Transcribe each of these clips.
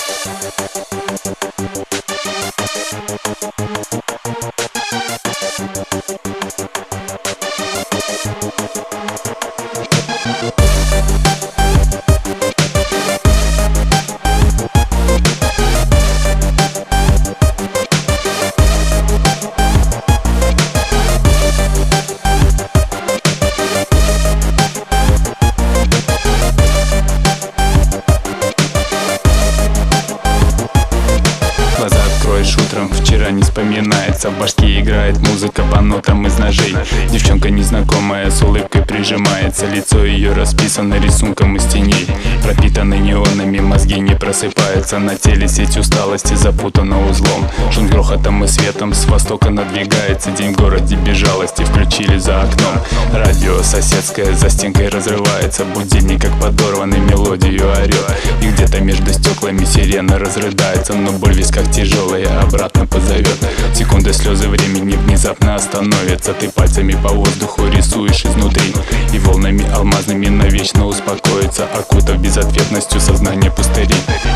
Утром вчера не вспоминается, в башке играет музыка по нотам из ножей. Девчонка незнакомая с улыбкой прижимается, лицо ее расписано рисунком из теней. Пропитаны неонами, мозги не просыпаются, на теле сеть усталости запутана узлом. Шум с грохотом и светом с востока надвигается, день в городе без жалости включили за окном. Радио соседское за стенкой разрывается, будильник как подорванный мелодию орет. И где-то между стеклами сирена разрыдается, но боль в висках тяжелая обратно позовет. Секунды слезы времени внезапно остановятся. Ты пальцами по воздуху рисуешь изнутри, и волнами алмазными навечно успокоится, окутав безответностью сознание пустыри.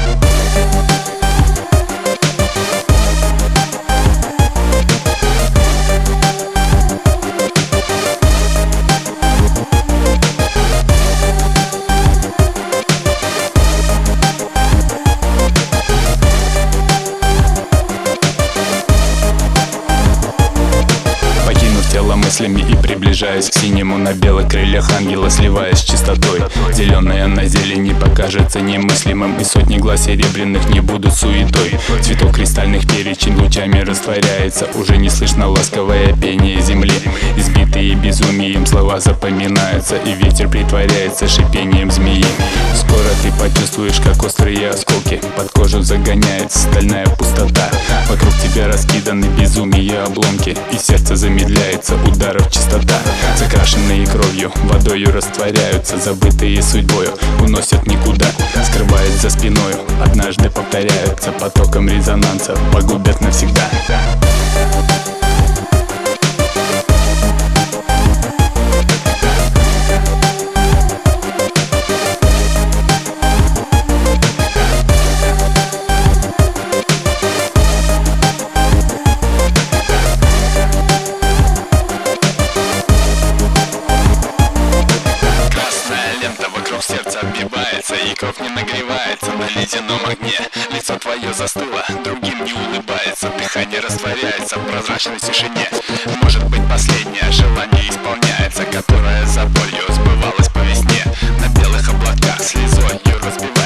Тело мыслями и приближаясь к синему, на белых крыльях ангела сливаясь с чистотой. Зеленая на зелени покажется немыслимым, и сотни глаз серебряных не будут суетой. Цветок кристальных перечень лучами растворяется, уже не слышно ласковое пение земли. Избитые безумием слова запоминаются, и ветер притворяется шипением змеи. Скоро ты почувствуешь, как острые осколки под кожу загоняет стальная пустота. Вокруг тебя раскиданы безумие обломки, и сердце замедляется ударов частота. Закрашенные кровью, водою растворяются, забытые судьбою уносят никуда. Скрываясь за спиною, однажды повторяются, потоком резонанса погубят навсегда. Сердце отбивается, и кровь не нагревается на ледяном огне. Лицо твое застыло, другим не улыбается, дыхание растворяется в прозрачной тишине. Может быть, последнее желание исполняется, которое за болью сбывалось по весне. На белых облаках слезой разбивается.